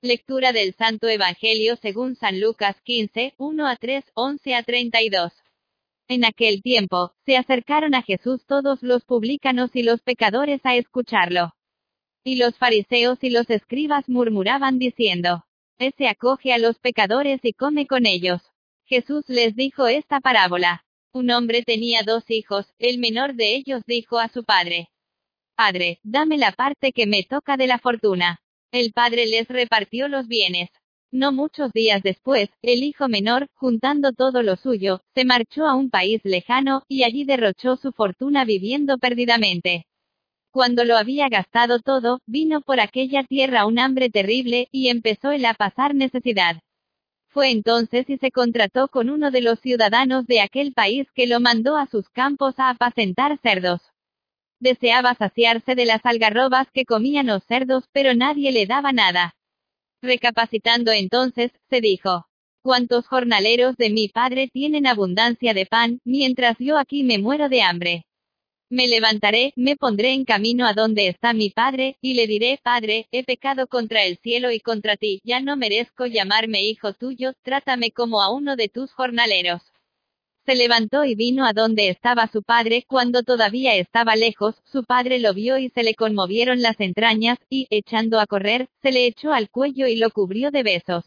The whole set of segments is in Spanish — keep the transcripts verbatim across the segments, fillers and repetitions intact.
Lectura del Santo Evangelio según San Lucas quince, uno a tres, once a treinta y dos. En aquel tiempo, se acercaron a Jesús todos los publicanos y los pecadores a escucharlo. Y los fariseos y los escribas murmuraban diciendo: Ese acoge a los pecadores y come con ellos. Jesús les dijo esta parábola. Un hombre tenía dos hijos, el menor de ellos dijo a su padre: Padre, dame la parte que me toca de la fortuna. El padre les repartió los bienes. No muchos días después, el hijo menor, juntando todo lo suyo, se marchó a un país lejano, y allí derrochó su fortuna viviendo perdidamente. Cuando lo había gastado todo, vino por aquella tierra un hambre terrible, y empezó él a pasar necesidad. Fue entonces y se contrató con uno de los ciudadanos de aquel país que lo mandó a sus campos a apacentar cerdos. Deseaba saciarse de las algarrobas que comían los cerdos, pero nadie le daba nada. Recapacitando entonces, se dijo: ¿Cuántos jornaleros de mi padre tienen abundancia de pan, mientras yo aquí me muero de hambre? Me levantaré, me pondré en camino a donde está mi padre, y le diré: Padre, he pecado contra el cielo y contra ti, ya no merezco llamarme hijo tuyo, trátame como a uno de tus jornaleros. Se levantó y vino a donde estaba su padre. Cuando todavía estaba lejos, su padre lo vio y se le conmovieron las entrañas, y, echando a correr, se le echó al cuello y lo cubrió de besos.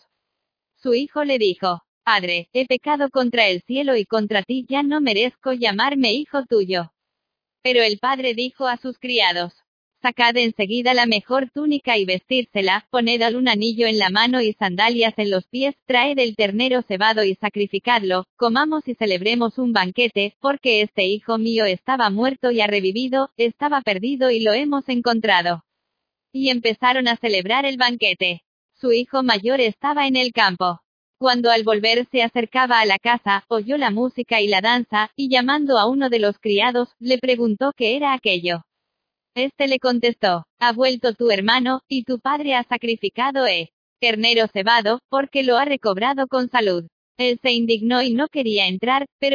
Su hijo le dijo: Padre, he pecado contra el cielo y contra ti, ya no merezco llamarme hijo tuyo. Pero el padre dijo a sus criados: Sacad enseguida la mejor túnica y vestídsela, poned un anillo en la mano y sandalias en los pies, traed el ternero cebado y sacrificadlo, comamos y celebremos un banquete, porque este hijo mío estaba muerto y ha revivido, estaba perdido y lo hemos encontrado. Y empezaron a celebrar el banquete. Su hijo mayor estaba en el campo. Cuando al volver se acercaba a la casa, oyó la música y la danza, y llamando a uno de los criados, le preguntó qué era aquello. Este le contestó: Ha vuelto tu hermano, y tu padre ha sacrificado el ternero cebado, porque lo ha recobrado con salud. Él se indignó y no quería entrar, pero